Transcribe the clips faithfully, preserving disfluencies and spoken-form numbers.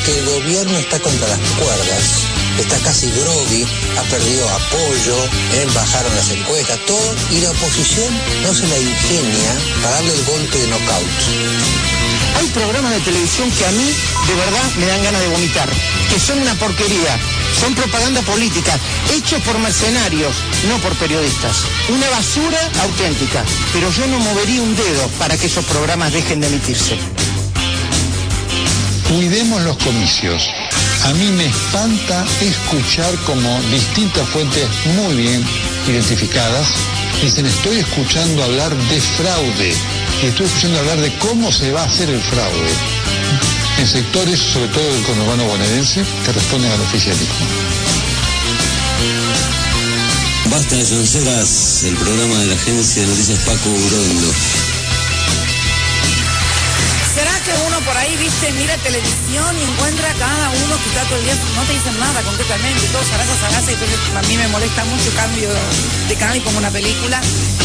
que el gobierno está contra las cuerdas, está casi groggy, ha perdido apoyo, eh, bajaron las encuestas, todo, y la oposición no se la ingenia para darle el golpe de knockout. Hay programas de televisión que a mí, de verdad, me dan ganas de vomitar, que son una porquería, son propaganda política, hechos por mercenarios, no por periodistas. Una basura auténtica, pero yo no movería un dedo para que esos programas dejen de emitirse. Cuidemos los comicios. A mí me espanta escuchar como distintas fuentes muy bien identificadas dicen: estoy escuchando hablar de fraude, y estoy escuchando hablar de cómo se va a hacer el fraude en sectores, sobre todo del conurbano bonaerense, que responden al oficialismo. Basta de sonceras, el programa de la agencia de noticias Paco Urondo. ¿Será que uno por ahí, viste, mira televisión y encuentra a cada uno que está todo el día, no te dicen nada concretamente, todos zaraza, zaraza, y entonces a mí me molesta mucho, cambio de canal y pongo una película?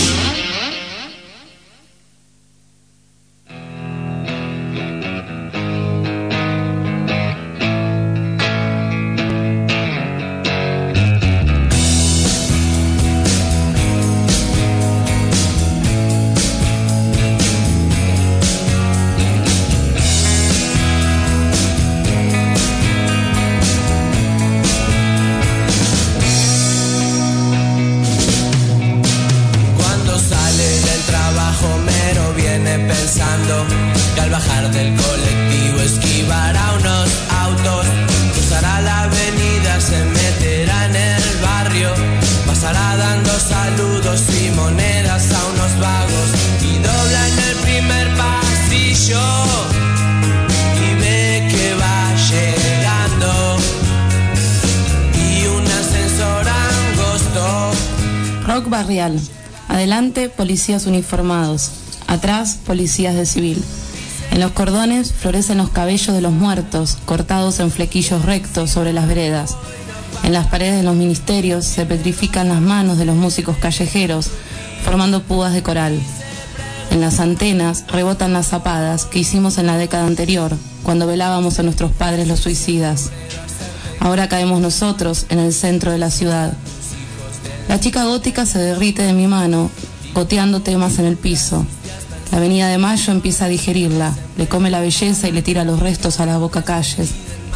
Barrial. Adelante, policías uniformados. Atrás, policías de civil. En los cordones florecen los cabellos de los muertos, cortados en flequillos rectos sobre las veredas. En las paredes de los ministerios se petrifican las manos de los músicos callejeros, formando púas de coral. En las antenas rebotan las zapadas que hicimos en la década anterior, cuando velábamos a nuestros padres los suicidas. Ahora caemos nosotros en el centro de la ciudad. La chica gótica se derrite de mi mano, goteando temas en el piso. La avenida de Mayo empieza a digerirla, le come la belleza y le tira los restos a las bocacalles.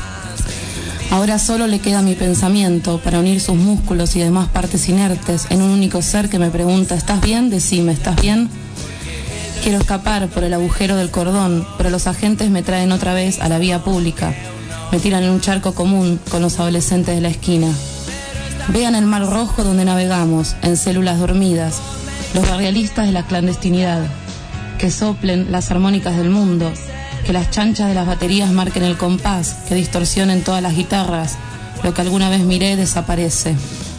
Ahora solo le queda mi pensamiento para unir sus músculos y demás partes inertes en un único ser que me pregunta: ¿estás bien? Decime, ¿estás bien? Quiero escapar por el agujero del cordón, pero los agentes me traen otra vez a la vía pública. Me tiran en un charco común con los adolescentes de la esquina. Vean el mar rojo donde navegamos, en células dormidas, los barrialistas de la clandestinidad, que soplen las armónicas del mundo, que las chanchas de las baterías marquen el compás, que distorsionen todas las guitarras, lo que alguna vez miré desaparece.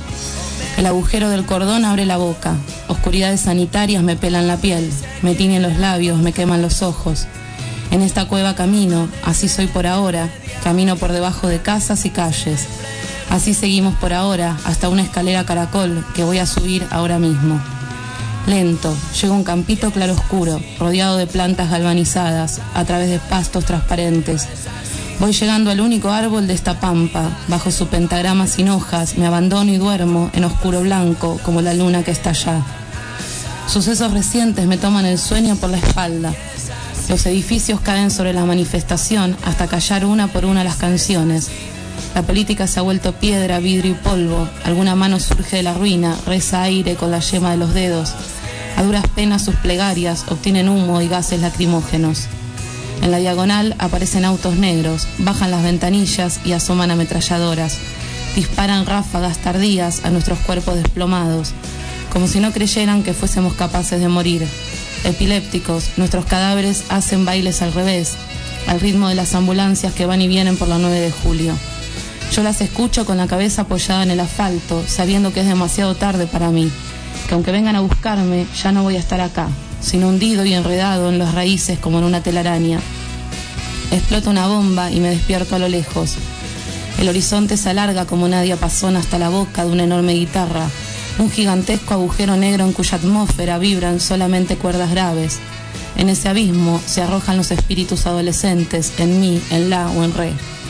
El agujero del cordón abre la boca, oscuridades sanitarias me pelan la piel, me tiñen los labios, me queman los ojos. En esta cueva camino, así soy por ahora, camino por debajo de casas y calles. Así seguimos por ahora hasta una escalera caracol que voy a subir ahora mismo. Lento, llego a un campito claroscuro, rodeado de plantas galvanizadas, a través de pastos transparentes. Voy llegando al único árbol de esta pampa, bajo su pentagrama sin hojas, me abandono y duermo en oscuro blanco como la luna que está allá. Sucesos recientes me toman el sueño por la espalda. Los edificios caen sobre la manifestación hasta callar una por una las canciones. La política se ha vuelto piedra, vidrio y polvo. Alguna mano surge de la ruina, reza aire con la yema de los dedos. A duras penas sus plegarias obtienen humo y gases lacrimógenos. En la diagonal aparecen autos negros, bajan las ventanillas y asoman ametralladoras. Disparan ráfagas tardías a nuestros cuerpos desplomados, como si no creyeran que fuésemos capaces de morir. Epilépticos, nuestros cadáveres hacen bailes al revés, al ritmo de las ambulancias que van y vienen por la nueve de julio. Yo las escucho con la cabeza apoyada en el asfalto, sabiendo que es demasiado tarde para mí, que aunque vengan a buscarme, ya no voy a estar acá, sino hundido y enredado en las raíces como en una telaraña. Explota una bomba y me despierto a lo lejos. El horizonte se alarga como una diapasón hasta la boca de una enorme guitarra, un gigantesco agujero negro en cuya atmósfera vibran solamente cuerdas graves. En ese abismo se arrojan los espíritus adolescentes, en mí, en la o en re.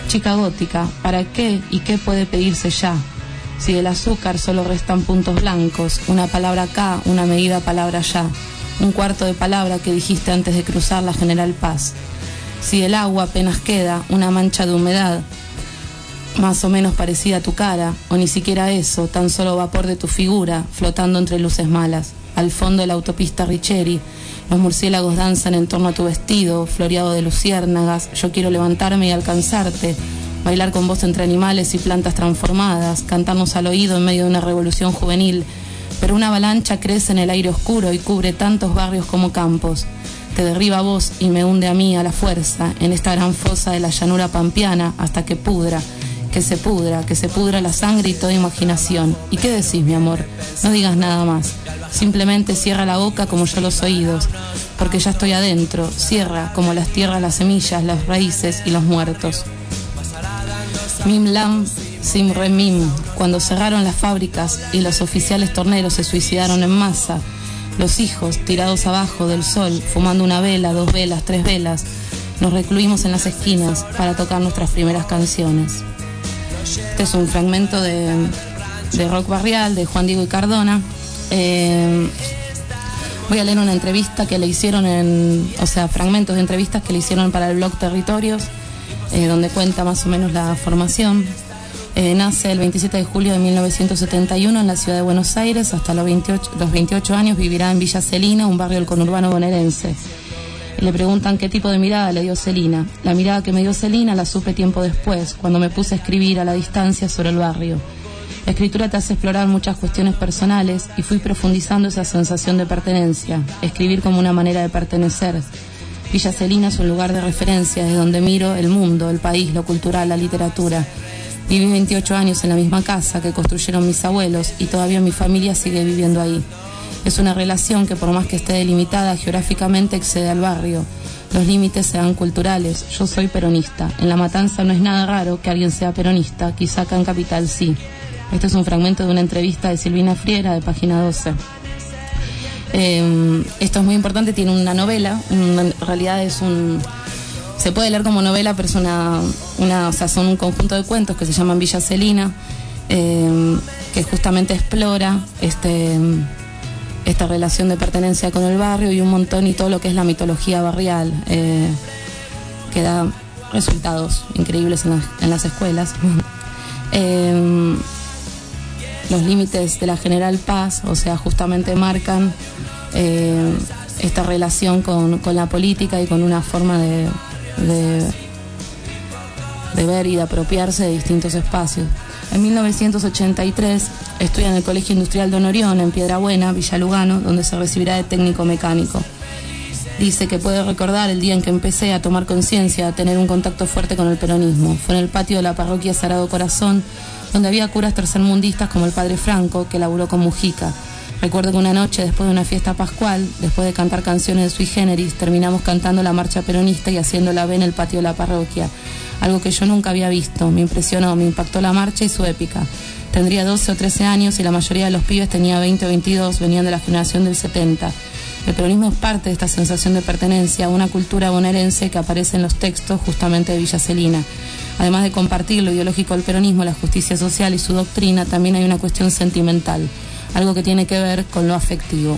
Chica gótica, ¿para qué y qué puede pedirse ya? Si del azúcar solo restan puntos blancos, una palabra acá, una medida palabra allá, un cuarto de palabra que dijiste antes de cruzar la General Paz. Si del agua apenas queda una mancha de humedad, más o menos parecida a tu cara, o ni siquiera eso, tan solo vapor de tu figura, flotando entre luces malas. Al fondo de la autopista Richeri, los murciélagos danzan en torno a tu vestido, floreado de luciérnagas. Yo quiero levantarme y alcanzarte, bailar con vos entre animales y plantas transformadas, cantarnos al oído en medio de una revolución juvenil. Pero una avalancha crece en el aire oscuro y cubre tantos barrios como campos. Te derriba a vos y me hunde a mí a la fuerza, en esta gran fosa de la llanura pampeana, hasta que pudra. Que se pudra, que se pudra la sangre y toda imaginación. ¿Y qué decís, mi amor? No digas nada más. Simplemente cierra la boca como yo los oídos, porque ya estoy adentro. Cierra como las tierras, las semillas, las raíces y los muertos. Mim lam, sim re mim. Cuando cerraron las fábricas y los oficiales torneros se suicidaron en masa, los hijos, tirados abajo del sol, fumando una vela, dos velas, tres velas, nos recluimos en las esquinas para tocar nuestras primeras canciones. Este es un fragmento de, de rock barrial de Juan Diego y Cardona. Eh, voy a leer una entrevista que le hicieron en, o sea, fragmentos de entrevistas que le hicieron para el blog Territorios, eh, donde cuenta más o menos la formación. Eh, nace el veintisiete de julio de mil novecientos setenta y uno en la ciudad de Buenos Aires. Hasta los veintiocho, los veintiocho años vivirá en Villa Celina, un barrio del conurbano bonaerense. Le preguntan qué tipo de mirada le dio Celina. La mirada que me dio Celina la supe tiempo después, cuando me puse a escribir a la distancia sobre el barrio. La escritura te hace explorar muchas cuestiones personales y fui profundizando esa sensación de pertenencia, escribir como una manera de pertenecer. Villa Celina es un lugar de referencia desde donde miro el mundo, el país, lo cultural, la literatura. Viví veintiocho años en la misma casa que construyeron mis abuelos y todavía mi familia sigue viviendo ahí. Es una relación que por más que esté delimitada geográficamente excede al barrio. Los límites sean culturales. Yo soy peronista. En La Matanza no es nada raro que alguien sea peronista, quizá acá en Capital sí. Este es un fragmento de una entrevista de Silvina Friera de Página doce. Eh, esto es muy importante, tiene una novela, en realidad es un... Se puede leer como novela, pero es una, una, o sea, son un conjunto de cuentos que se llaman Villa Celina, eh, que justamente explora este... esta relación de pertenencia con el barrio y un montón y todo lo que es la mitología barrial, eh, que da resultados increíbles en, la, en las escuelas. eh, los límites de la General Paz, o sea, justamente marcan eh, esta relación con, con la política y con una forma de, de, de ver y de apropiarse de distintos espacios. En mil novecientos ochenta y tres estudia en el Colegio Industrial Don Orión, en Piedrabuena, Villa Lugano, donde se recibirá de técnico mecánico. Dice que puede recordar el día en que empecé a tomar conciencia, a tener un contacto fuerte con el peronismo. Fue en el patio de la parroquia Sagrado Corazón, donde había curas tercermundistas como el padre Franco, que laburó con Mujica. Recuerdo que una noche, después de una fiesta pascual, después de cantar canciones de Sui Generis, terminamos cantando la marcha peronista y haciéndola ve en el patio de la parroquia. Algo que yo nunca había visto. Me impresionó, me impactó la marcha y su épica. Tendría doce o trece años y la mayoría de los pibes tenía veinte o veintidós, venían de la generación del setenta. El peronismo es parte de esta sensación de pertenencia a una cultura bonaerense que aparece en los textos justamente de Villa Celina. Además de compartir lo ideológico del peronismo, la justicia social y su doctrina, también hay una cuestión sentimental, algo que tiene que ver con lo afectivo.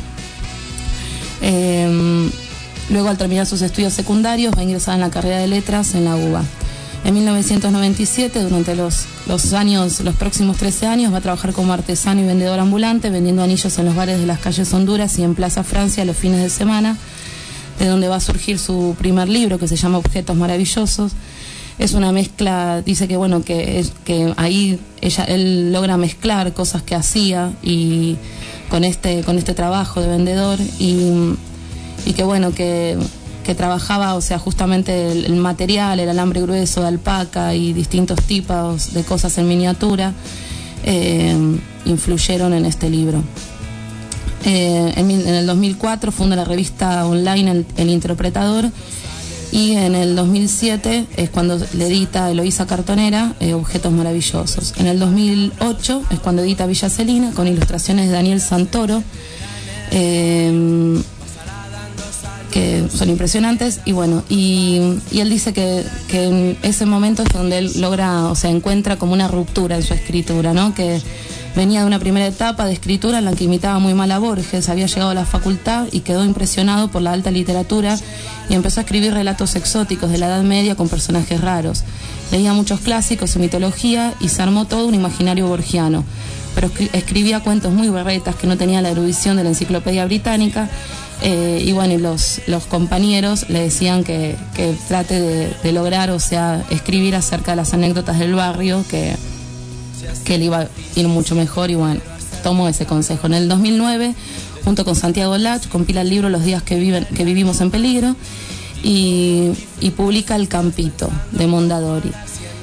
Eh, luego, al terminar sus estudios secundarios, va a ingresar en la carrera de letras en la U B A. En mil novecientos noventa y siete, durante los, los años, los próximos trece años, va a trabajar como artesano y vendedor ambulante, vendiendo anillos en los bares de las calles Honduras y en Plaza Francia los fines de semana, de donde va a surgir su primer libro, que se llama Objetos Maravillosos. Es una mezcla, dice que bueno, que, es, que ahí ella, él logra mezclar cosas que hacía y con este, con este trabajo de vendedor y, y que bueno, que... que trabajaba, o sea, justamente el, el material, el alambre grueso de alpaca y distintos tipos de cosas en miniatura, eh, influyeron en este libro. Eh, en, en el dos mil cuatro funda la revista online El, el Interpretador, y en el dos mil siete es cuando le edita Eloísa Cartonera, eh, Objetos Maravillosos. En el dos mil ocho es cuando edita Villa Celina, con ilustraciones de Daniel Santoro. Eh, que son impresionantes. Y bueno, y, y él dice que, que en ese momento es donde él logra, o sea, encuentra como una ruptura en su escritura, ¿no? Que venía de una primera etapa de escritura en la que imitaba muy mal a Borges, había llegado a la facultad y quedó impresionado por la alta literatura y empezó a escribir relatos exóticos de la Edad Media con personajes raros. Leía muchos clásicos y mitología y se armó todo un imaginario borgiano, pero escribía cuentos muy berretas que no tenían la erudición de la Enciclopedia Británica. Eh, y bueno, y los, los compañeros le decían que, que trate de, de lograr, o sea, escribir acerca de las anécdotas del barrio, que, que él iba a ir mucho mejor, y bueno, tomó ese consejo. En el dos mil nueve, junto con Santiago Lach, compila el libro Los días que, viven, que vivimos en peligro, y, y publica El Campito, de Mondadori.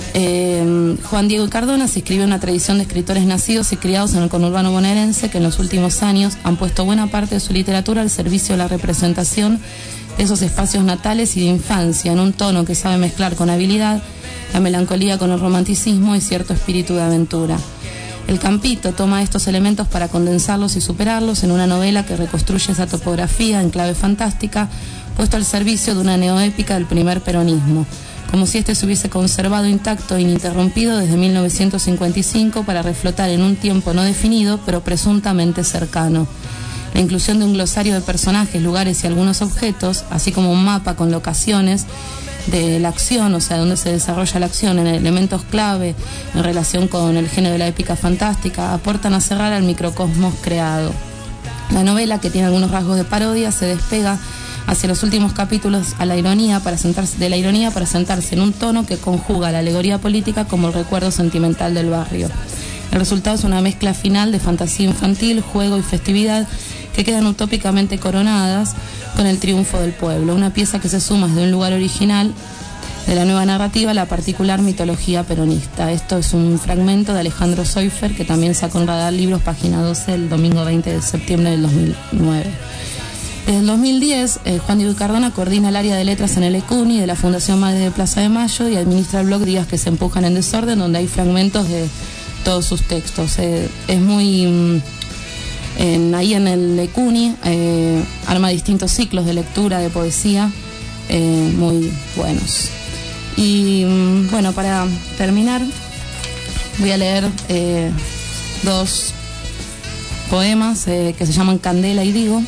Eh, Juan Diego Cardona se inscribió en una tradición de escritores nacidos y criados en el conurbano bonaerense que en los últimos años han puesto buena parte de su literatura al servicio de la representación de esos espacios natales y de infancia, en un tono que sabe mezclar con habilidad la melancolía con el romanticismo y cierto espíritu de aventura. El Campito toma estos elementos para condensarlos y superarlos en una novela que reconstruye esa topografía en clave fantástica, puesto al servicio de una neoépica del primer peronismo, como si este se hubiese conservado intacto e ininterrumpido desde mil novecientos cincuenta y cinco para reflotar en un tiempo no definido, pero presuntamente cercano. La inclusión de un glosario de personajes, lugares y algunos objetos, así como un mapa con locaciones de la acción, o sea, donde se desarrolla la acción, en elementos clave en relación con el género de la épica fantástica, aportan a cerrar al microcosmos creado. La novela, que tiene algunos rasgos de parodia, se despega hacia los últimos capítulos a la ironía para sentarse, de la ironía para sentarse en un tono que conjuga la alegoría política como el recuerdo sentimental del barrio. El resultado es una mezcla final de fantasía infantil, juego y festividad que quedan utópicamente coronadas con el triunfo del pueblo, una pieza que se suma desde un lugar original de la nueva narrativa a la particular mitología peronista. Esto es un fragmento de Alejandro Soifer, que también sacó en Radar Libros, página doce, el domingo veinte de septiembre del dos mil nueve. Desde el dos mil diez, eh, Juan Diego Cardona coordina el área de letras en el ECUNI de la Fundación Madre de Plaza de Mayo y administra el blog Días que se empujan en desorden, donde hay fragmentos de todos sus textos. Eh, es muy... Mm, en, ahí en el ECUNI eh, arma distintos ciclos de lectura, de poesía, eh, muy buenos. Y mm, bueno, para terminar, voy a leer eh, dos poemas eh, que se llaman Candela y Digo.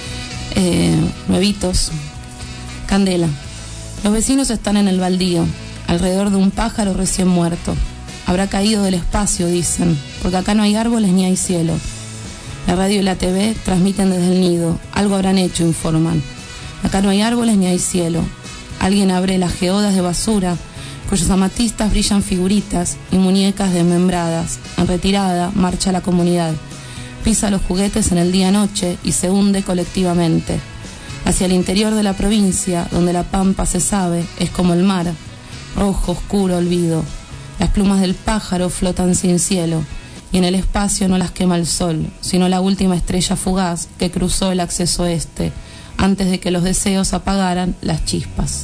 Eh, nuevitos. Candela. Los vecinos están en el baldío, alrededor de un pájaro recién muerto. Habrá caído del espacio, dicen, porque acá no hay árboles ni hay cielo. La radio y la T V transmiten desde el nido. Algo habrán hecho, informan. Acá no hay árboles ni hay cielo. Alguien abre las geodas de basura, cuyos amatistas brillan figuritas y muñecas desmembradas. En retirada marcha la comunidad. Pisa los juguetes en el día-noche y se hunde colectivamente. Hacia el interior de la provincia, donde la pampa se sabe, es como el mar, rojo, oscuro, olvido. Las plumas del pájaro flotan sin cielo, y en el espacio no las quema el sol, sino la última estrella fugaz que cruzó el acceso este, antes de que los deseos apagaran las chispas.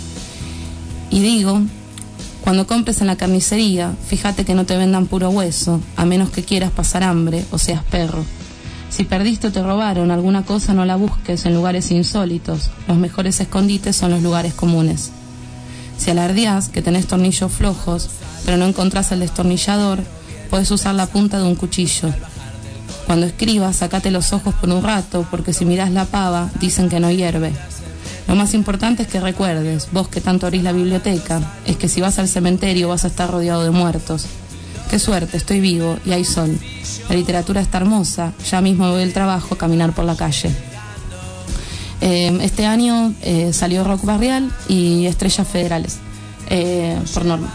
Y digo... Cuando compres en la carnicería, fíjate que no te vendan puro hueso, a menos que quieras pasar hambre o seas perro. Si perdiste o te robaron alguna cosa, no la busques en lugares insólitos. Los mejores escondites son los lugares comunes. Si alardeás que tenés tornillos flojos, pero no encontrás el destornillador, podés usar la punta de un cuchillo. Cuando escribas, sacate los ojos por un rato, porque si mirás la pava, dicen que no hierve. Lo más importante es que recuerdes, vos que tanto abrís la biblioteca, es que si vas al cementerio vas a estar rodeado de muertos. Qué suerte, estoy vivo y hay sol. La literatura está hermosa, ya mismo voy al trabajo a caminar por la calle. Eh, este año eh, salió Rock Barrial y Estrellas Federales, eh, por Norma.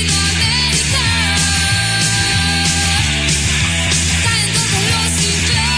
Caen todos los ciclones.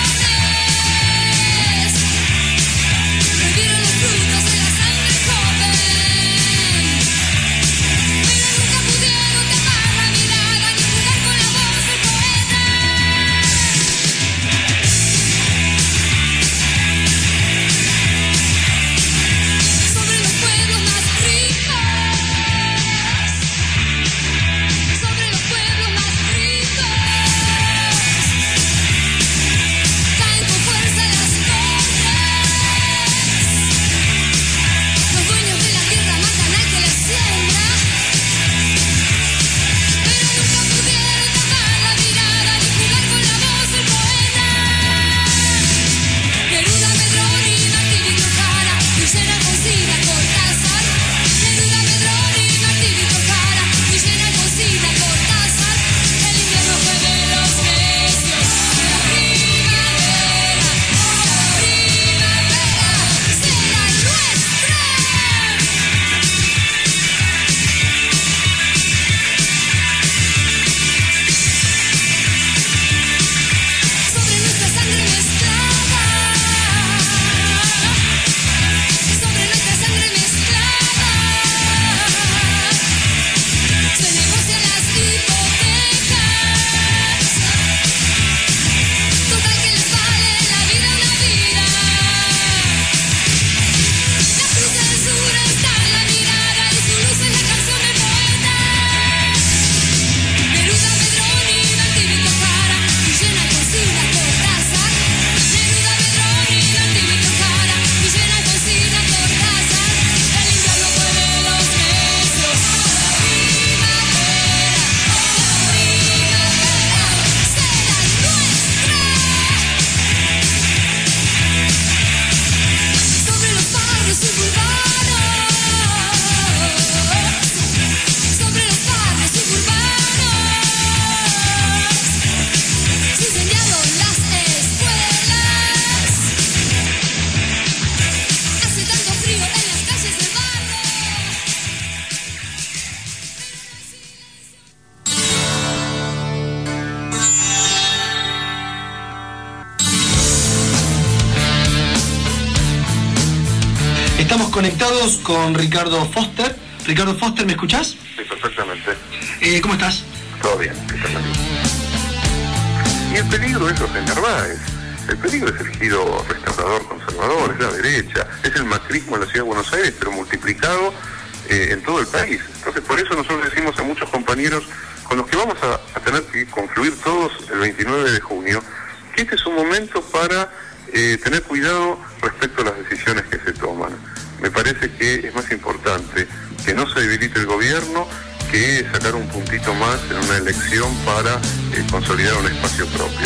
Estamos conectados con Ricardo Foster. Ricardo Foster, ¿me escuchás? Sí, perfectamente. Eh, ¿Cómo estás? Todo bien, ¿qué tal, amigo? Y el peligro es José Narváez. El peligro es el giro restaurador conservador, es la derecha, es el macrismo en la ciudad de Buenos Aires, pero multiplicado eh, en todo el país. Entonces, por eso nosotros decimos a muchos compañeros con los que vamos a, a tener que confluir todos el veintinueve de junio, que este es un momento para eh, tener cuidado respecto a las decisiones que se toman. Me parece que es más importante que no se debilite el gobierno que sacar un puntito más en una elección para eh, consolidar un espacio propio.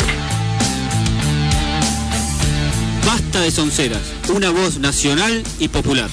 Basta de sonceras, una voz nacional y popular.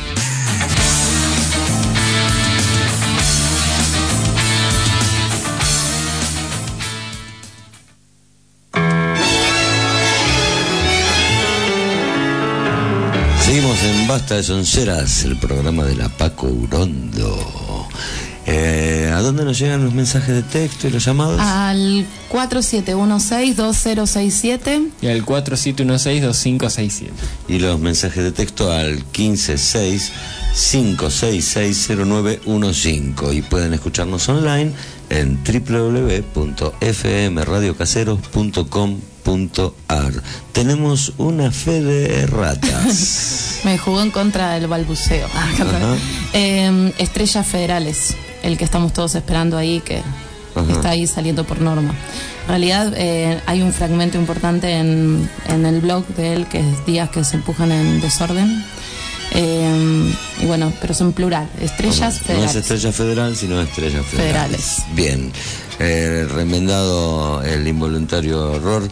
Seguimos en Basta de Sonceras, el programa de la Paco Urondo. Eh, ¿A dónde nos llegan los mensajes de texto y los llamados? Al cuatro siete uno seis dos cero seis siete y al cuatro siete uno seis dos cinco seis siete. Y los mensajes de texto al quince seis cinco seis seis cero nueve uno cinco. Y pueden escucharnos online en w w w punto f m radio caseros punto com punto a r. Tenemos una fe de ratas. Me jugó en contra del balbuceo. eh, Estrellas Federales, el que estamos todos esperando ahí, que Ajá. está ahí saliendo por norma. En realidad eh, hay un fragmento importante en, en el blog de él, que es Días que se empujan en desorden. Eh, y bueno, pero son plural, Estrellas Ajá. Federales. No es Estrella Federal, sino Estrellas Federales. Federales. Bien, eh, remendado el involuntario error.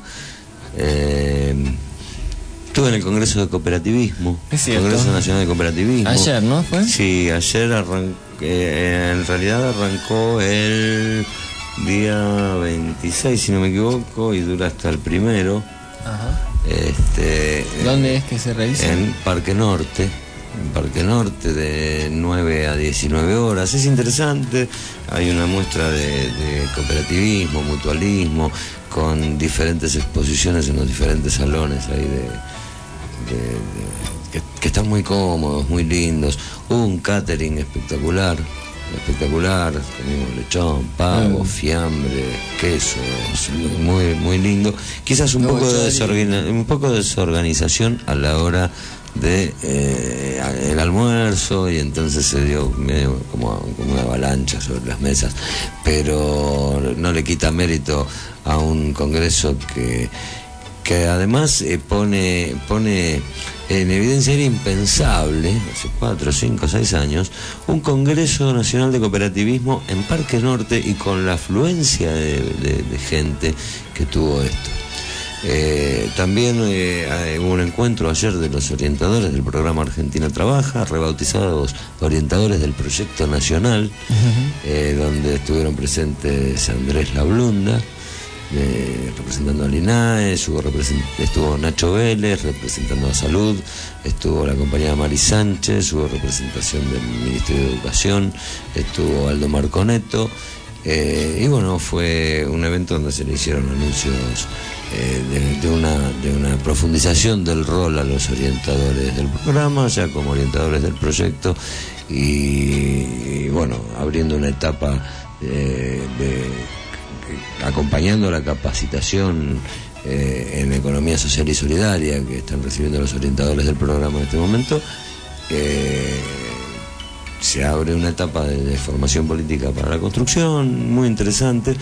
Eh, estuve en el Congreso de Cooperativismo, Congreso Nacional de Cooperativismo. Ayer, ¿no fue? Sí, ayer arrancó, eh, en realidad arrancó el día veintiséis, si no me equivoco, y dura hasta el primero. Ajá. Este, ¿Dónde eh, es que se realiza? En Parque Norte. En Parque Norte, de nueve a diecinueve horas. Es interesante, hay una muestra de, de cooperativismo, mutualismo, con diferentes exposiciones en los diferentes salones ahí de, de, de que, que están muy cómodos, muy lindos. Hubo un catering espectacular, espectacular, tenemos lechón, pavo, fiambre, quesos, muy, muy lindo. Quizás un, no, poco de desorgan, un poco de desorganización a la hora de eh, el almuerzo, y entonces se dio medio como, como una avalancha sobre las mesas, pero no le quita mérito a un congreso que que además eh, pone pone en evidencia, era impensable hace cuatro, cinco, seis años un Congreso Nacional de Cooperativismo en Parque Norte, y con la afluencia de, de, de gente que tuvo esto. Eh, también eh, hubo un encuentro ayer de los orientadores del programa Argentina Trabaja, rebautizados orientadores del proyecto nacional, uh-huh. eh, donde estuvieron presentes Andrés Lablunda, eh, representando al INAE, estuvo, represent- estuvo Nacho Vélez representando a Salud, estuvo la compañera Mari Sánchez, hubo representación del Ministerio de Educación, estuvo Aldo Marconeto, eh, y bueno, fue un evento donde se le hicieron anuncios Eh, de, de, una, de una profundización del rol a los orientadores del programa, ya como orientadores del proyecto, y, y bueno, abriendo una etapa eh, de, de, acompañando la capacitación eh, en economía social y solidaria que están recibiendo los orientadores del programa en este momento. Eh, se abre una etapa de, de formación política para la construcción, muy interesante,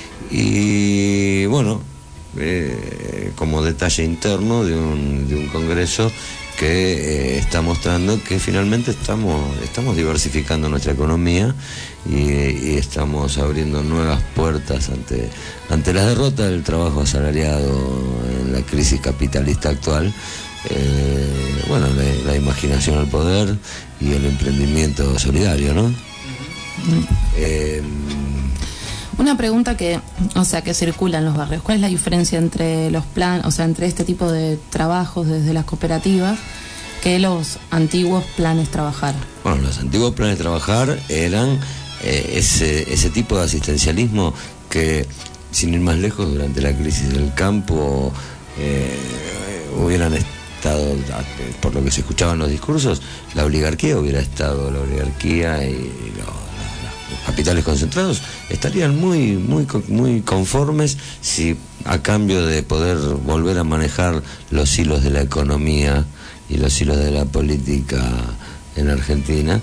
y bueno, Eh, como detalle interno de un, de un congreso que eh, está mostrando que finalmente estamos, estamos diversificando nuestra economía y, y estamos abriendo nuevas puertas ante, ante la derrota del trabajo asalariado en la crisis capitalista actual. Eh, bueno, la, la imaginación al poder y el emprendimiento solidario, ¿no? Uh-huh. Eh, Una pregunta que, o sea, que circula en los barrios. ¿Cuál es la diferencia entre los planes, o sea, entre este tipo de trabajos desde las cooperativas que los antiguos planes trabajar? Bueno, los antiguos planes trabajar eran eh, ese, ese tipo de asistencialismo que, sin ir más lejos, durante la crisis del campo eh, hubieran estado, por lo que se escuchaban los discursos, la oligarquía hubiera estado, la oligarquía y los, los capitales concentrados estarían muy, muy, muy conformes si a cambio de poder volver a manejar los hilos de la economía y los hilos de la política en Argentina,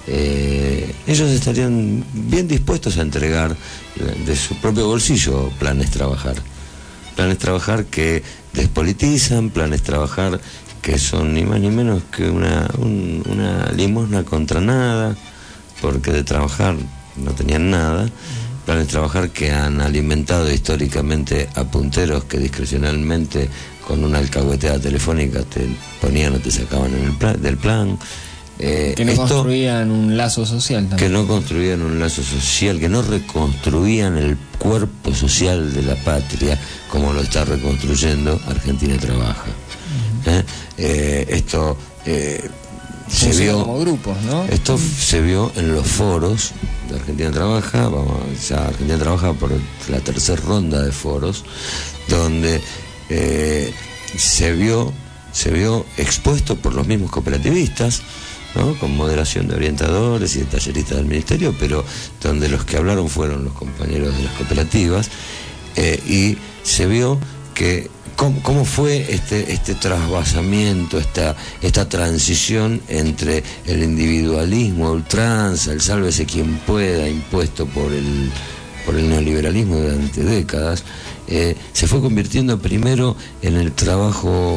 eh, ellos estarían bien dispuestos a entregar de su propio bolsillo planes trabajar. Planes trabajar que despolitizan, planes trabajar que son ni más ni menos que una, un, una limosna contra nada, porque de trabajar no tenían nada. Planes trabajar que han alimentado históricamente a punteros que discrecionalmente con una alcahueteada telefónica te ponían o te sacaban en el plan, del plan. Eh, que no esto, construían un lazo social también. Que no construían un lazo social, que no reconstruían el cuerpo social de la patria como lo está reconstruyendo Argentina Trabaja. Uh-huh. ¿Eh? Eh, esto eh, se vio como grupos, ¿no? Esto se vio en los foros de Argentina Trabaja. Vamos, ya Argentina Trabaja por la tercera ronda de foros, donde eh, se vio se vio expuesto por los mismos cooperativistas, ¿no? Con moderación de orientadores y de talleristas del ministerio, pero donde los que hablaron fueron los compañeros de las cooperativas, eh, y se vio que cómo, cómo fue este este trasvasamiento, esta esta transición entre el individualismo a ultranza, el sálvese quien pueda, impuesto por el por el neoliberalismo durante décadas, eh, se fue convirtiendo primero en el trabajo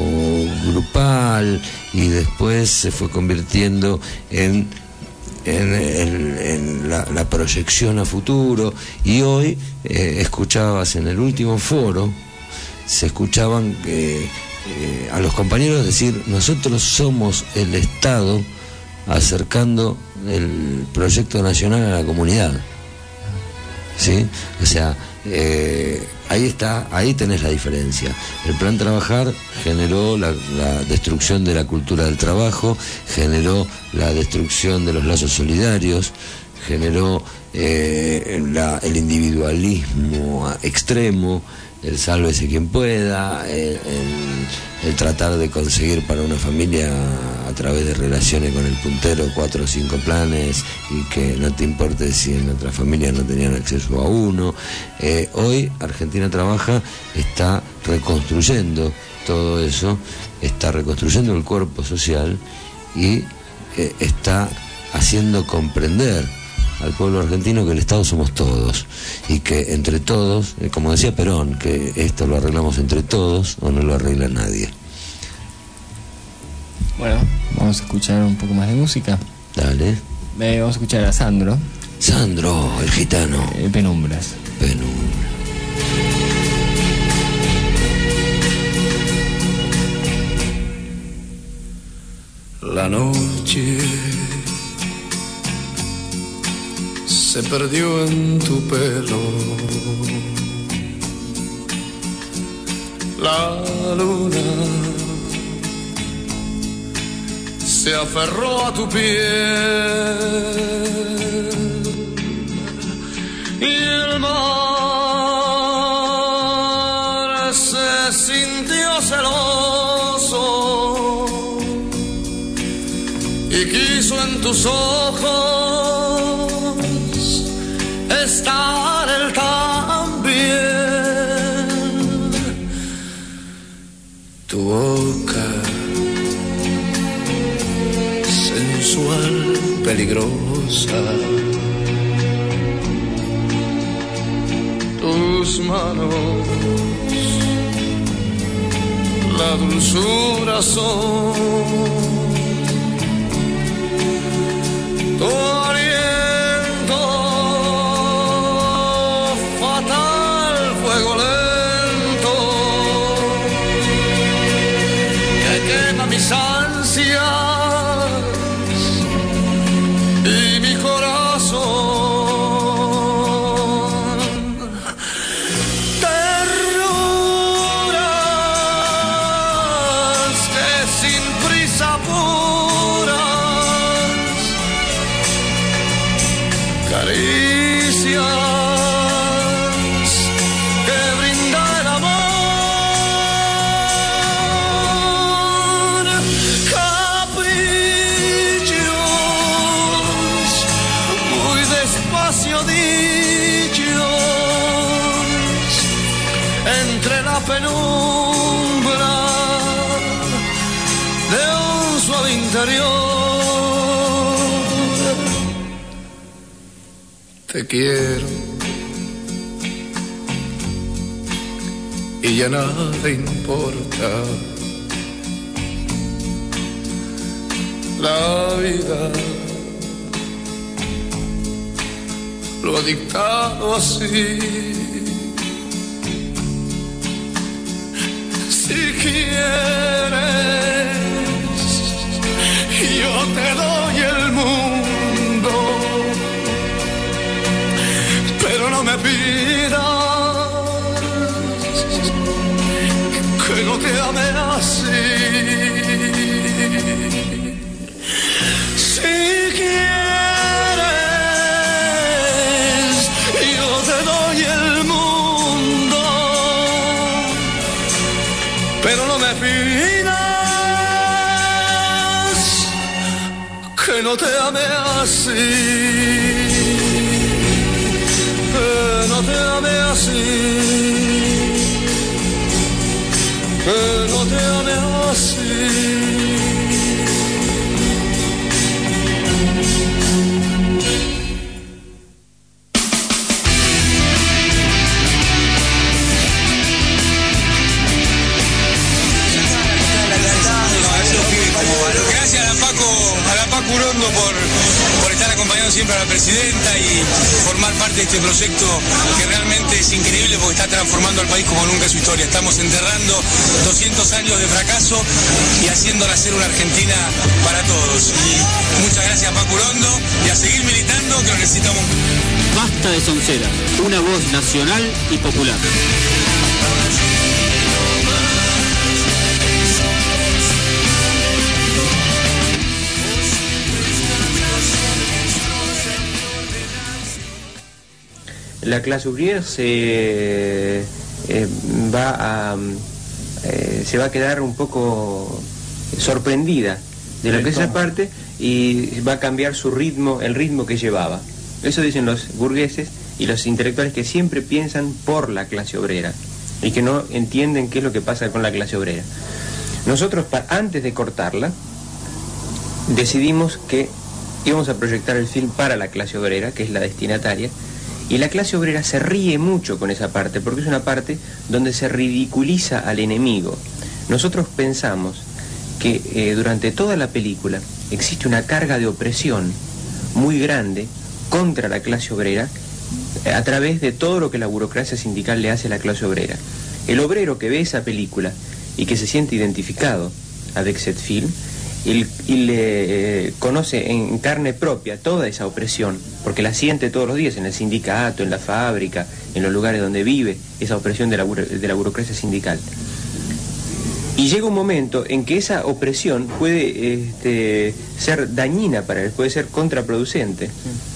grupal y después se fue convirtiendo en, en, en, en la, la proyección a futuro. Y hoy eh, escuchabas en el último foro, se escuchaban eh, eh, a los compañeros decir: nosotros somos el Estado acercando el proyecto nacional a la comunidad. ¿Sí? O sea, eh, ahí está, ahí tenés la diferencia. El plan Trabajar generó la, la destrucción de la cultura del trabajo, generó la destrucción de los lazos solidarios, generó eh, la, el individualismo extremo, el sálvese quien pueda, el, el, el tratar de conseguir para una familia a través de relaciones con el puntero cuatro o cinco planes y que no te importe si en otra familia no tenían acceso a uno. Eh, hoy Argentina Trabaja está reconstruyendo todo eso, está reconstruyendo el cuerpo social y eh, está haciendo comprender al pueblo argentino que el Estado somos todos y que entre todos, eh, como decía Perón, que esto lo arreglamos entre todos o no lo arregla nadie. Bueno, vamos a escuchar un poco más de música. Dale. Eh, vamos a escuchar a Sandro. Sandro, el gitano. Eh, Penumbras. Penumbras. La noche se perdió en tu pelo, la luna se aferró a tu piel y el mar se sintió celoso y quiso en tus ojos estar él también. Tu boca sensual, peligrosa, tus manos, la dulzura son. Tu aliento fatal, fuego lento que quema mis ansias y mi corazón. Terruras que sin prisa apuras, caricias que brinda el amor. penumbra de un suave interior. Te quiero y ya nada importa. La vida lo ha dictado así. Si quieres, yo te doy el mundo, pero no me pidas que no te ame así. Si quieres, yo te doy el mundo, pero no me pidas que no te ame así, que no te ame así, que no te ame así. Gracias a la Paco, a la Paco Urondo por, por estar acompañando siempre a la presidenta y formar parte de este proyecto que realmente es increíble porque está transformando al país como nunca en su historia. Estamos enterrando doscientos años de fracaso y haciendo nacer una Argentina para todos. Y muchas gracias a Paco Urondo y a seguir militando que lo necesitamos. Basta de sonceras, una voz nacional y popular. La clase obrera se eh, va a eh, se va a quedar un poco sorprendida de lo que es esa parte y va a cambiar su ritmo, el ritmo que llevaba. Eso dicen los burgueses y los intelectuales que siempre piensan por la clase obrera y que no entienden qué es lo que pasa con la clase obrera. Nosotros, antes de cortarla, decidimos que íbamos a proyectar el film para la clase obrera, que es la destinataria. Y la clase obrera se ríe mucho con esa parte, porque es una parte donde se ridiculiza al enemigo. Nosotros pensamos que eh, durante toda la película existe una carga de opresión muy grande contra la clase obrera eh, a través de todo lo que la burocracia sindical le hace a la clase obrera. El obrero que ve esa película y que se siente identificado a Dexet Film, y, y le eh, conoce en carne propia toda esa opresión, porque la siente todos los días en el sindicato, en la fábrica, en los lugares donde vive, esa opresión de la, de la burocracia sindical. Y llega un momento en que esa opresión puede este, ser dañina para él, puede ser contraproducente.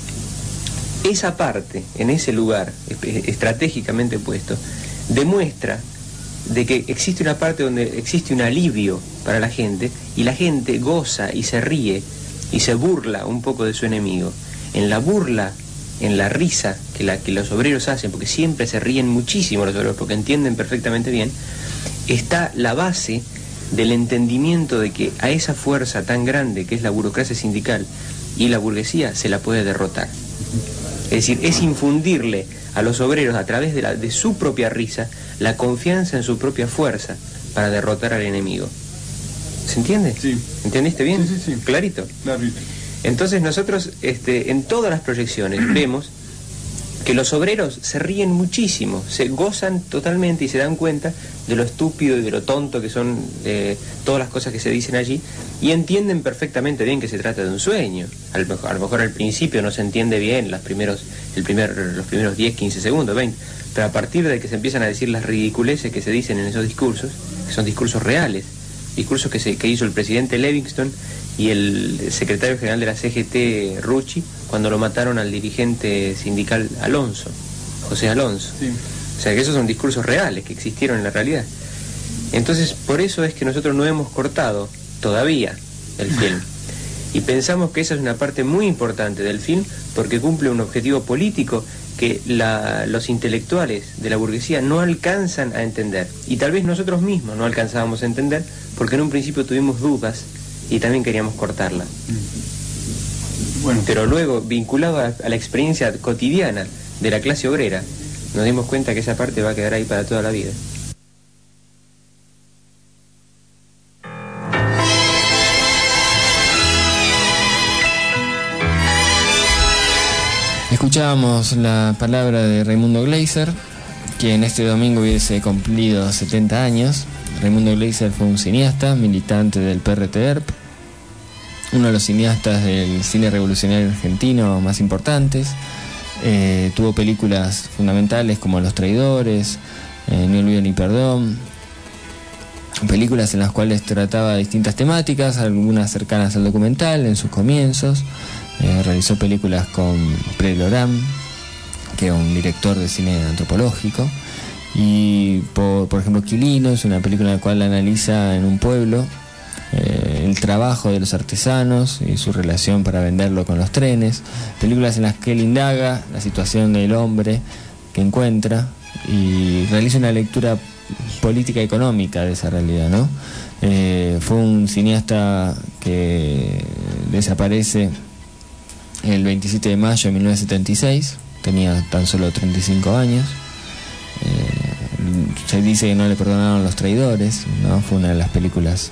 Sí. Esa parte, en ese lugar estratégicamente puesto, demuestra de que existe una parte donde existe un alivio para la gente y la gente goza y se ríe y se burla un poco de su enemigo. En la burla, en la risa que, la, que los obreros hacen, porque siempre se ríen muchísimo los obreros porque entienden perfectamente bien, está la base del entendimiento de que a esa fuerza tan grande que es la burocracia sindical y la burguesía se la puede derrotar. Es decir, es infundirle a los obreros a través de, la, de su propia risa la confianza en su propia fuerza para derrotar al enemigo. ¿Se entiende? Sí. ¿Entendiste bien? Sí, sí, sí. Clarito. Clarito. Entonces nosotros este, en todas las proyecciones vemos que los obreros se ríen muchísimo, se gozan totalmente y se dan cuenta de lo estúpido y de lo tonto que son eh, todas las cosas que se dicen allí y entienden perfectamente bien que se trata de un sueño. A lo mejor, a lo mejor al principio no se entiende bien los primeros, el primer, los primeros diez, quince segundos, veinte, pero a partir de que se empiezan a decir las ridiculeces que se dicen en esos discursos, que son discursos reales, discursos que, se, que hizo el presidente Livingston y el secretario general de la C G T, Rucci, cuando lo mataron al dirigente sindical Alonso, José Alonso. Sí. O sea que esos son discursos reales que existieron en la realidad. Entonces, por eso es que nosotros no hemos cortado todavía el film. Y pensamos que esa es una parte muy importante del film porque cumple un objetivo político que la, los intelectuales de la burguesía no alcanzan a entender, y tal vez nosotros mismos no alcanzábamos a entender, porque en un principio tuvimos dudas y también queríamos cortarla. Bueno. Pero luego, vinculado a, a la experiencia cotidiana de la clase obrera, nos dimos cuenta que esa parte va a quedar ahí para toda la vida. Escuchábamos la palabra de Raimundo Gleiser, que en este domingo hubiese cumplido setenta años. Raimundo Gleiser fue un cineasta, militante del P R T E R P, uno de los cineastas del cine revolucionario argentino más importantes. Eh, tuvo películas fundamentales como Los Traidores, eh, Ni Olvido ni Perdón, películas en las cuales trataba distintas temáticas, algunas cercanas al documental en sus comienzos. Eh, realizó películas con Pre Loram, que es un director de cine antropológico, y por, por ejemplo Quilino es una película en la cual analiza en un pueblo eh, el trabajo de los artesanos y su relación para venderlo con los trenes, películas en las que él indaga la situación del hombre que encuentra y realiza una lectura política y económica de esa realidad, ¿no? Eh, fue un cineasta que desaparece el veintisiete de mayo de mil novecientos setenta y seis, tenía tan solo treinta y cinco años. Eh, se dice que no le perdonaron Los Traidores, ¿no? Fue una de las películas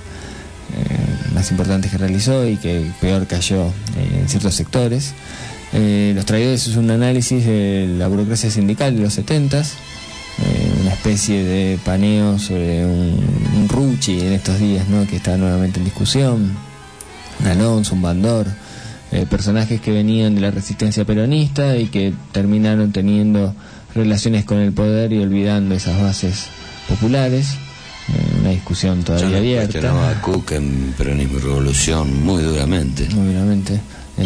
eh, más importantes que realizó y que peor cayó eh, en ciertos sectores. Eh, Los Traidores es un análisis de la burocracia sindical de los setentas, eh, una especie de paneo sobre un, un Rucci en estos días, ¿no? Que está nuevamente en discusión, un Alonso, un Bandor. Eh, personajes que venían de la resistencia peronista y que terminaron teniendo relaciones con el poder y olvidando esas bases populares. Eh, una discusión todavía abierta. Cuestionaba a Cook en Peronismo y Revolución muy duramente. Muy duramente.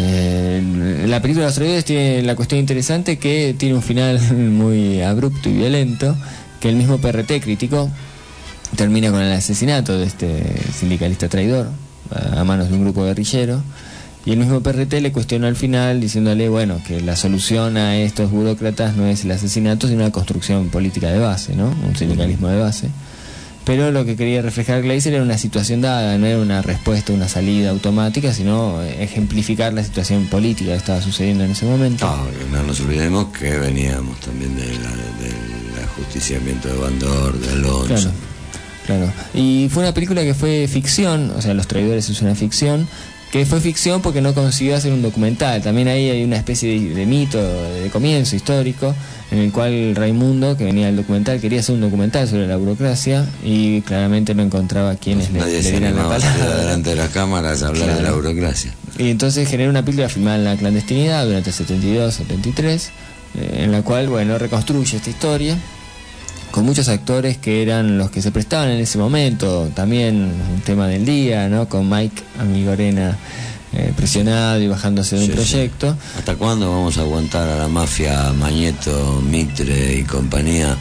Eh, la película de Los Traidores tiene la cuestión interesante que tiene un final muy abrupto y violento, que el mismo P R T criticó. Termina con el asesinato de este sindicalista traidor a manos de un grupo guerrillero. Y el mismo P R T le cuestionó al final diciéndole, bueno, que la solución a estos burócratas no es el asesinato, sino una construcción política de base, ¿no? Un sindicalismo de base. Pero lo que quería reflejar Gleiser era una situación dada, no era una respuesta, una salida automática, sino ejemplificar la situación política que estaba sucediendo en ese momento. No, no nos olvidemos que veníamos también del de ajusticiamiento de Bandor, de Alonso. Claro, claro. Y fue una película que fue ficción, o sea, Los Traidores es una ficción, que fue ficción porque no consiguió hacer un documental. También ahí hay una especie de, de mito de comienzo histórico en el cual Raimundo, que venía del documental, quería hacer un documental sobre la burocracia y claramente no encontraba quienes pues le, le dieran la palabra delante de las cámaras a hablar claro. de la burocracia. Y entonces generó una película filmada en la clandestinidad durante el setenta y dos setenta y tres, eh, en la cual, bueno, reconstruye esta historia con muchos actores que eran los que se prestaban en ese momento, también un tema del día, ¿no? Con Mike Amigorena eh, presionado y bajándose de un sí, proyecto. Sí. ¿Hasta cuándo vamos a aguantar a la mafia Mañeto, Mitre y compañía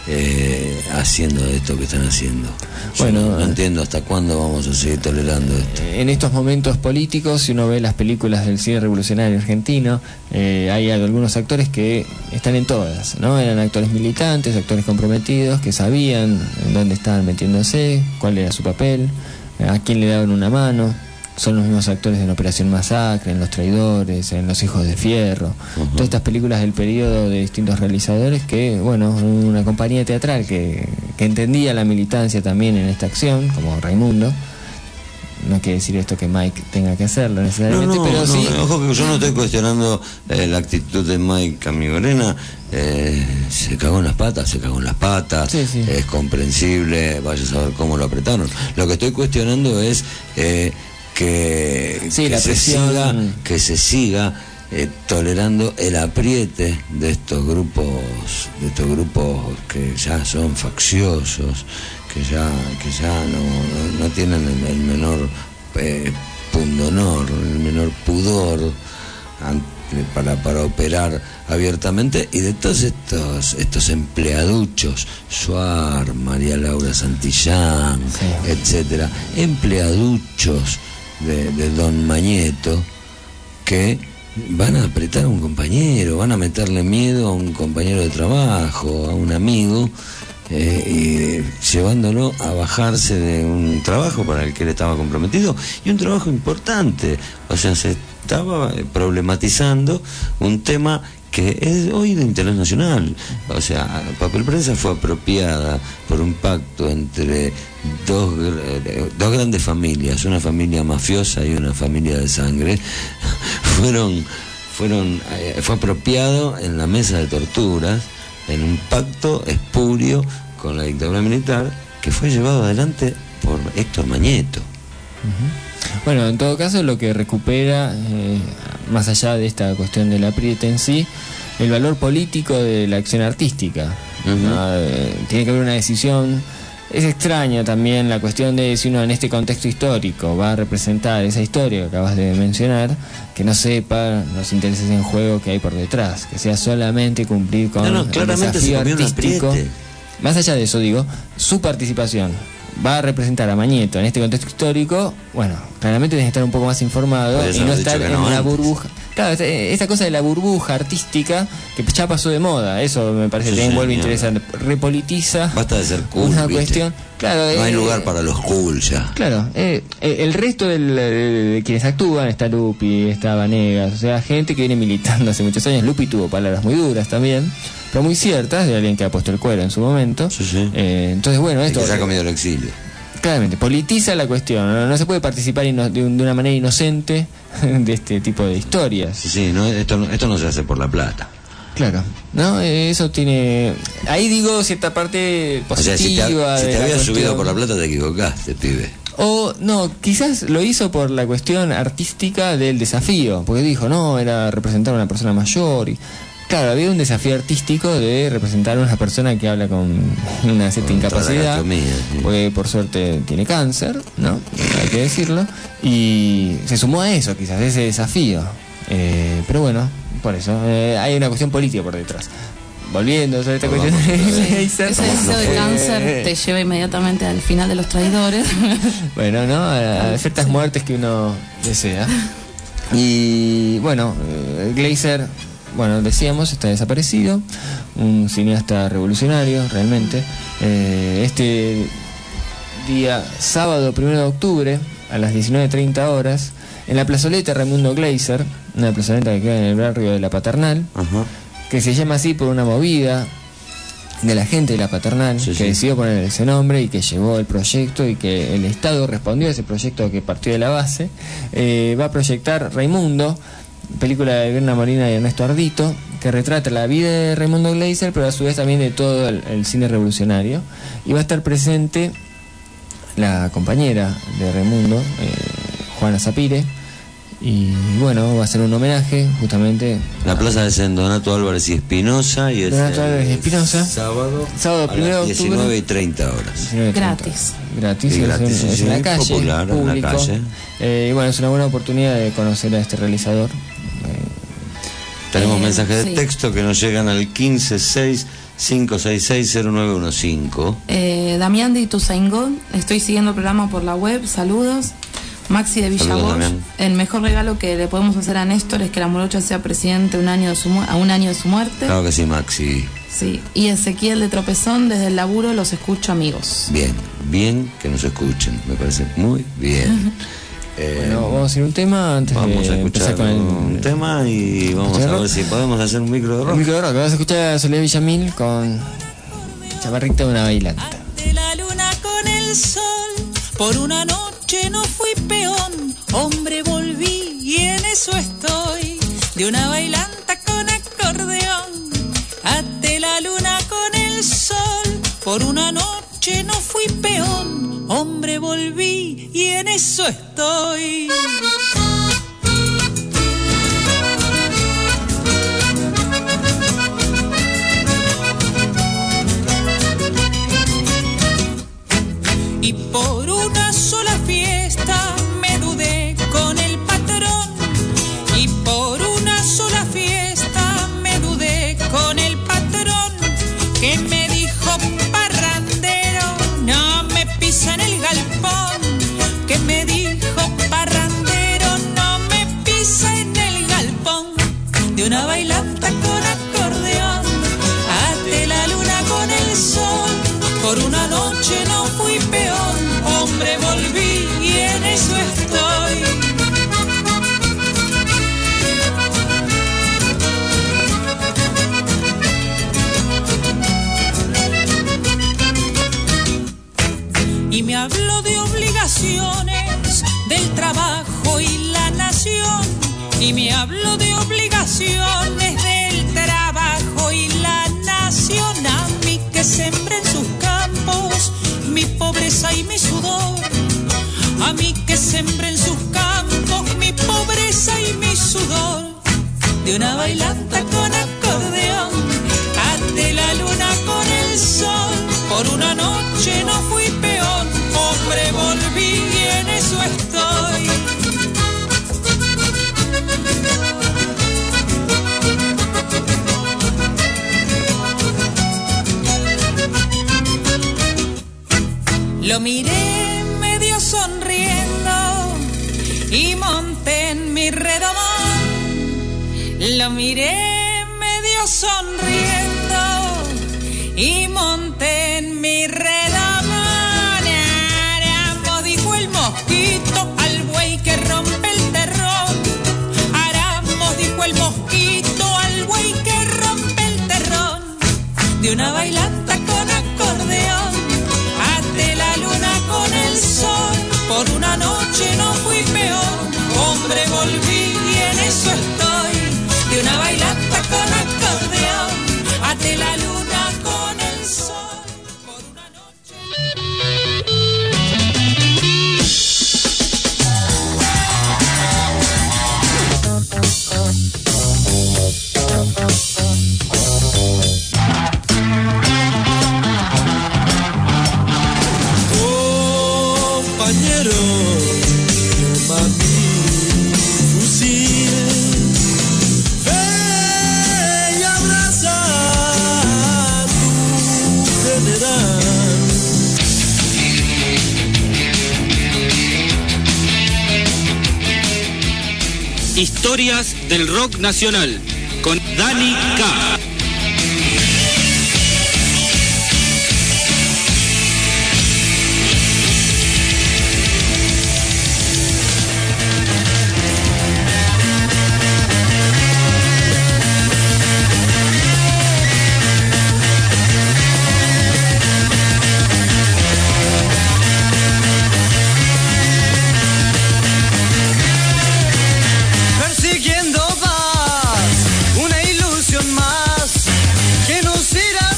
eh, haciendo esto que están haciendo? Yo bueno, no, no entiendo hasta cuándo vamos a seguir tolerando esto. En estos momentos políticos, si uno ve las películas del cine revolucionario argentino, eh, hay algunos actores que están en todas, ¿no? Eran actores militantes, actores comprometidos, que sabían en dónde estaban metiéndose, cuál era su papel, a quién le daban una mano. Son los mismos actores en Operación Masacre, en Los Traidores, en Los Hijos de Fierro, uh-huh. Todas estas películas del periodo de distintos realizadores que, bueno, una compañía teatral que, que entendía la militancia también en esta acción, como Raimundo. No quiere decir esto que Mike tenga que hacerlo necesariamente, no, no, pero no, sí... Ojo que yo no estoy cuestionando eh, la actitud de Mike Amigorena. Eh, se cagó en las patas, se cagó en las patas, sí, sí. Es comprensible, vaya a saber cómo lo apretaron. Lo que estoy cuestionando es... Eh, que, sí, que, la se siga, que se siga eh, tolerando el apriete de estos grupos, de estos grupos que ya son facciosos, que ya que ya no, no tienen el, el menor eh, pundonor, el menor pudor ante, para, para operar abiertamente, y de todos estos estos empleaduchos, Suar, María Laura Santillán, sí. etcétera, empleaduchos De, de Don Mañeto, que van a apretar a un compañero, van a meterle miedo a un compañero de trabajo, a un amigo, eh, y llevándolo a bajarse de un trabajo para el que él estaba comprometido, y un trabajo importante. O sea, se estaba problematizando un tema que es hoy de interés nacional. O sea, Papel Prensa fue apropiada por un pacto entre dos, dos grandes familias, una familia mafiosa y una familia de sangre. fueron, fueron, eh, fue apropiado en la mesa de torturas, en un pacto espurio con la dictadura militar, que fue llevado adelante por Héctor Mañeto. Uh-huh. Bueno, en todo caso, lo que recupera, eh, más allá de esta cuestión de la Prieta en sí, el valor político de la acción artística. Uh-huh. ¿No? Eh, tiene que haber una decisión. Es extraña también la cuestión de si uno en este contexto histórico va a representar esa historia que acabas de mencionar, que no sepa los intereses en juego que hay por detrás, que sea solamente cumplir con no, no, el desafío artístico. Más allá de eso, digo, su participación va a representar a Mañeto en este contexto histórico. Bueno, claramente tiene que estar un poco más informado y no estar en una burbuja. Claro, esta, esta cosa de la burbuja artística que ya pasó de moda, eso me parece sí, que también vuelve interesante. Repolitiza. Basta de ser cool, una ¿viste? Cuestión. Claro, no eh, hay lugar para los cool ya. Claro, eh, el resto del, de, de quienes actúan, está Lupi, está Vanegas, o sea, gente que viene militando hace muchos años. Lupi tuvo palabras muy duras también, pero muy ciertas, de alguien que ha puesto el cuero en su momento. Sí, sí. Eh, entonces, bueno, esto. Y que se ha comido el exilio. Claramente, politiza la cuestión, no, no se puede participar ino, de, un, de una manera inocente de este tipo de historias. Sí, sí, no, esto, no, esto no se hace por la plata. Claro, ¿no? Eso tiene... Ahí digo cierta parte positiva. O sea, si te, si te habías cuestión... subido por la plata te equivocaste, pibe. O, no, quizás lo hizo por la cuestión artística del desafío, porque dijo, no, era representar a una persona mayor y... Claro, había un desafío artístico de representar a una persona que habla con una cierta con incapacidad, sí. Porque por suerte tiene cáncer, ¿no? Hay que decirlo. Y se sumó a eso, quizás, ese desafío. Eh, pero bueno, por eso, eh, hay una cuestión política por detrás. Volviendo sobre esta no, cuestión de Gleiser. Ese deseo de cáncer eh, te lleva inmediatamente al final de Los Traidores. Bueno, ¿no? A, a ciertas muertes que uno desea. Y bueno, eh, Gleiser... Bueno, decíamos, está desaparecido, un cineasta revolucionario, realmente. Eh, este día, sábado primero de octubre, a las diecinueve treinta horas, en la plazoleta Raimundo Gleiser, una plazoleta que queda en el barrio de La Paternal, uh-huh. que se llama así por una movida de la gente de La Paternal, sí, que sí. decidió poner ese nombre y que llevó el proyecto y que el Estado respondió a ese proyecto que partió de la base. Eh, va a proyectar Raimundo, película de Birna Molina y Ernesto Ardito, que retrata la vida de Raimundo Gleiser, pero a su vez también de todo el, el cine revolucionario. Y va a estar presente la compañera de Raimundo, eh, Juana Zapire, y bueno, va a ser un homenaje justamente. La plaza de San Donato Álvarez y Espinosa, y es Donato Álvarez y Espinosa, sábado, sábado primero de octubre, diecinueve y treinta horas. Gratis. Gratis, y es, gratis, en, sí, es sí, en la calle, popular, público. En la calle. Eh, y bueno, es una buena oportunidad de conocer a este realizador. Tenemos eh, mensajes sí. de texto que nos llegan al quince seis cinco seis seis cero nueve uno cinco. Eh, Damián de Ituzaingó, estoy siguiendo el programa por la web, saludos. Maxi de Villagos, el mejor regalo que le podemos hacer a Néstor es que la morocha sea presidente un año de su mu- a un año de su muerte. Claro que sí, Maxi. Sí, y Ezequiel de Tropezón, desde el laburo los escucho, amigos. Bien, bien que nos escuchen, me parece muy bien. Eh, bueno, vamos a ir un tema antes vamos de a escuchar con el, un tema y vamos a ver rock? si podemos hacer un micro de rock. Un micro de rock, vamos a escuchar a Soledad Villamil con Chaparrita de una bailanta. Ante la luna con el sol, por una noche no fui peón, hombre volví y en eso estoy, de una bailanta con acordeón. Ante la luna con el sol, por una noche no fui peón, hombre volví y en eso estoy. Y por una sola fiesta me dudé con el patrón. Y por una sola fiesta me dudé con el patrón, que me dijo parrandero, no me pisa en el galpón. Que me dijo parrandero, no me pisa en el galpón. de una bailanta con acordeón. Ate la luna con el sol, por una noche no fui peón. Hombre, volví y en eso estoy. Y me habló de obligaciones, del trabajo y la nación. Y me habló de obligaciones, del trabajo y la nación. A mí que sembré en sus campos mi pobreza y mi sudor. A mí que sembré en sus campos mi pobreza y mi sudor. De una bailanta con acordeón, ante la luna con el sol. Por una noche no fui peón, hombre, volví y en eso estoy. Lo miré medio sonriendo y monté en mi redomón. Lo miré medio sonriendo y monté en mi redomón. Aramo, dijo el mosquito al buey que rompe el terrón. Aramo, dijo el mosquito al buey que rompe el terrón. De una bailanta con acordeón, ante la luna con el sol. Por una noche no fui peón, hombre, volví y en eso estoy. De una bailanta con acordeón, ante la luna con el sol. Por una noche. Compañero, toma mi fusil, ve y abraza a tu general. Historias del rock nacional con Dani K. Persiguiendo paz, una ilusión más que no será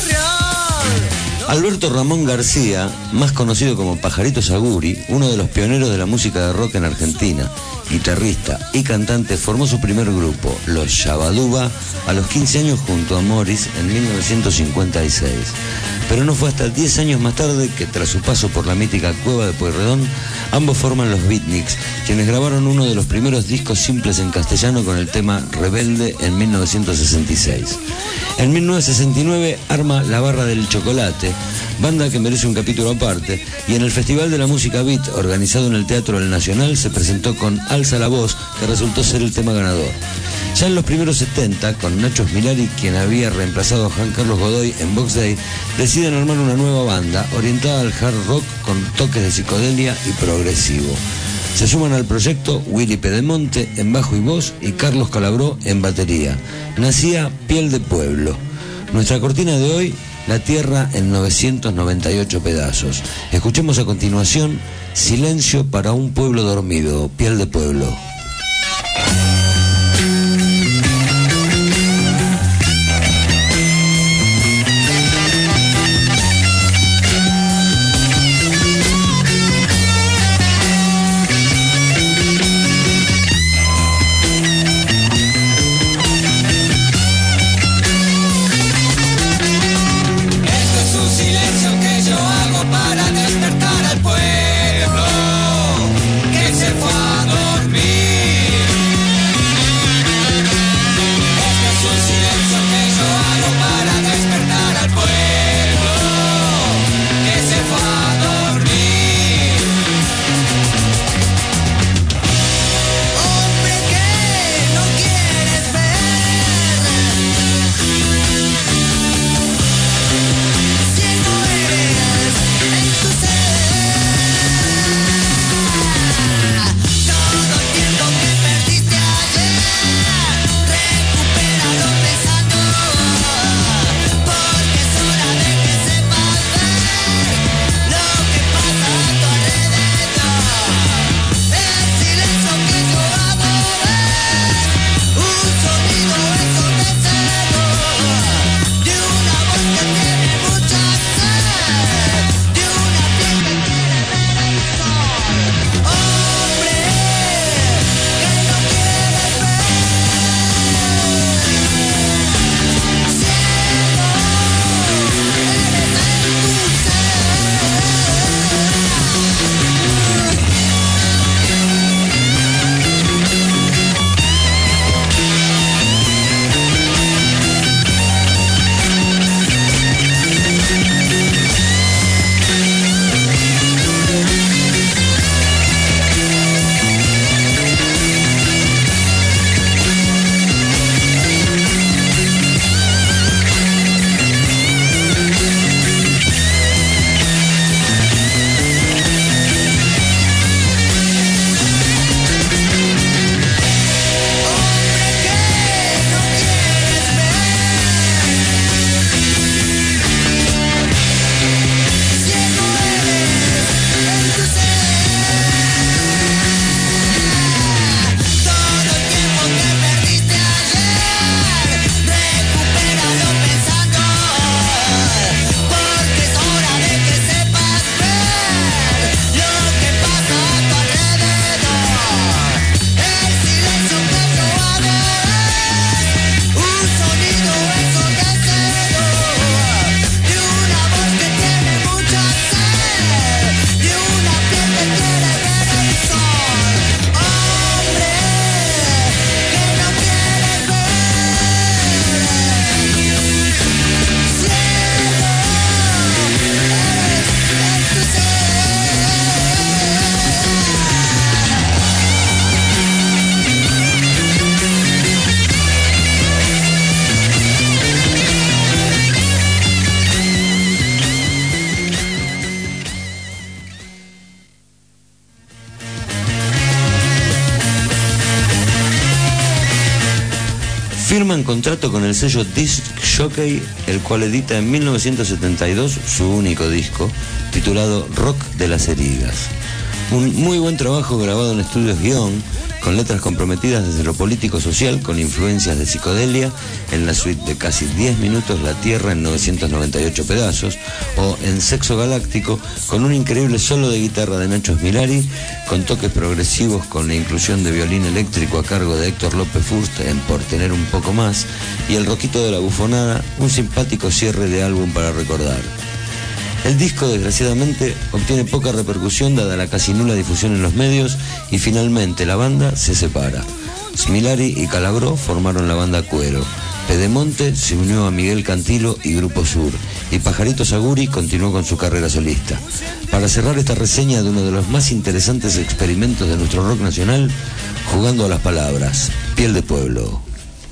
real. Alberto Ramón García, más conocido como Pajarito Saguri, uno de los pioneros de la música de rock en Argentina, guitarrista y cantante, formó su primer grupo, Los Yabaduba, a los quince años junto a Morris en mil novecientos cincuenta y seis. Pero no fue hasta diez años más tarde que, tras su paso por la mítica Cueva de Pueyrredón, ambos forman los Beatniks, quienes grabaron uno de los primeros discos simples en castellano con el tema Rebelde en mil novecientos sesenta y seis. En mil novecientos sesenta y nueve arma La Barra del Chocolate, banda que merece un capítulo aparte, y en el Festival de la Música Beat, organizado en el Teatro del Nacional, se presentó con Alza la Voz, que resultó ser el tema ganador. Ya en los primeros setenta, con Nacho Smilari, quien había reemplazado a Juan Carlos Godoy en Box Day, deciden armar una nueva banda, orientada al hard rock con toques de psicodelia y progresivo. Se suman al proyecto Willy Pedemonte en bajo y voz y Carlos Calabró en batería. Nacía Piel de Pueblo. Nuestra cortina de hoy, La Tierra en novecientos noventa y ocho pedazos. Escuchemos a continuación Silencio para un pueblo dormido, Piel de Pueblo. Para despertar al pueblo que se fue a dormir. firman contrato con el sello Disc Jockey, el cual edita en mil novecientos setenta y dos su único disco, titulado Rock de las Heridas. Un muy buen trabajo grabado en estudios guión, con letras comprometidas desde lo político-social, con influencias de psicodelia, en la suite de casi diez minutos La Tierra en novecientos noventa y ocho pedazos, o en Sexo Galáctico, con un increíble solo de guitarra de Nacho Smilari, con toques progresivos con la inclusión de violín eléctrico a cargo de Héctor López Furst en Por Tener un Poco Más, y El Roquito de la Bufonada, un simpático cierre de álbum para recordar. El disco, desgraciadamente, obtiene poca repercusión dada la casi nula difusión en los medios y finalmente la banda se separa. Smilari y Calabró formaron la banda Cuero. Pedemonte se unió a Miguel Cantilo y Grupo Sur, y Pajarito Saguri continuó con su carrera solista. Para cerrar esta reseña de uno de los más interesantes experimentos de nuestro rock nacional, jugando a las palabras, Piel de Pueblo.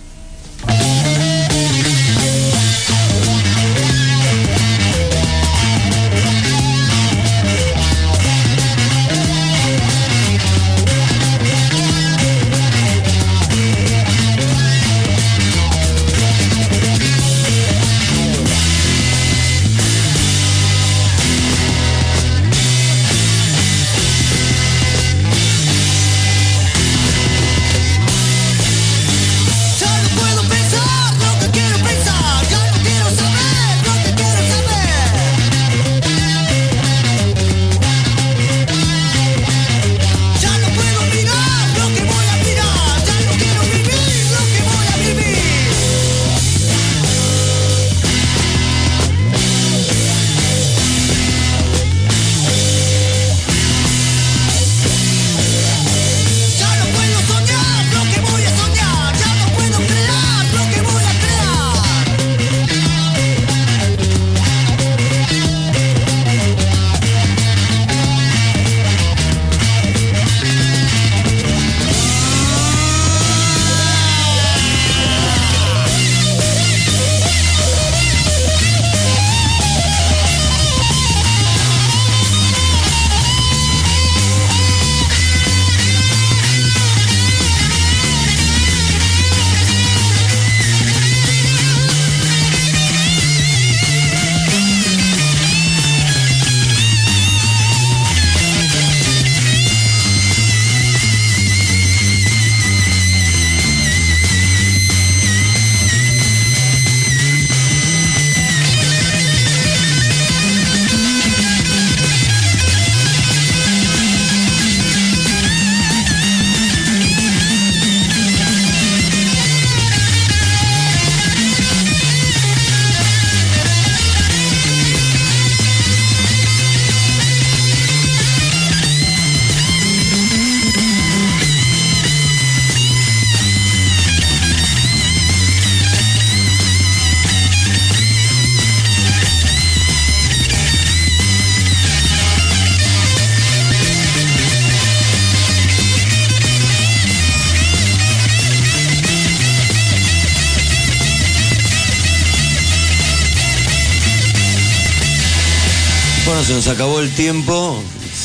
Bueno, se nos acabó el tiempo,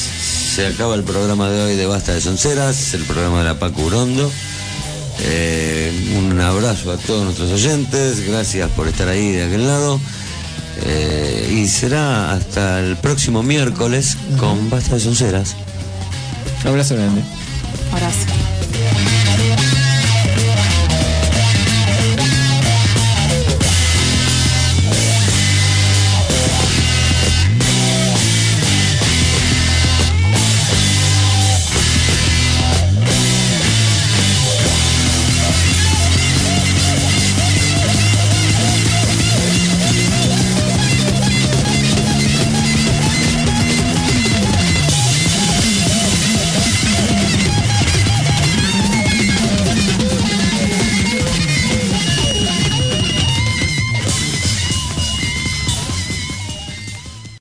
se acaba el programa de hoy de Basta de Sonceras, el programa de la Paco Urondo. Eh, un abrazo a todos nuestros oyentes, gracias por estar ahí de aquel lado. Eh, y será hasta el próximo miércoles con Basta de Sonceras. Un abrazo grande. Abrazo.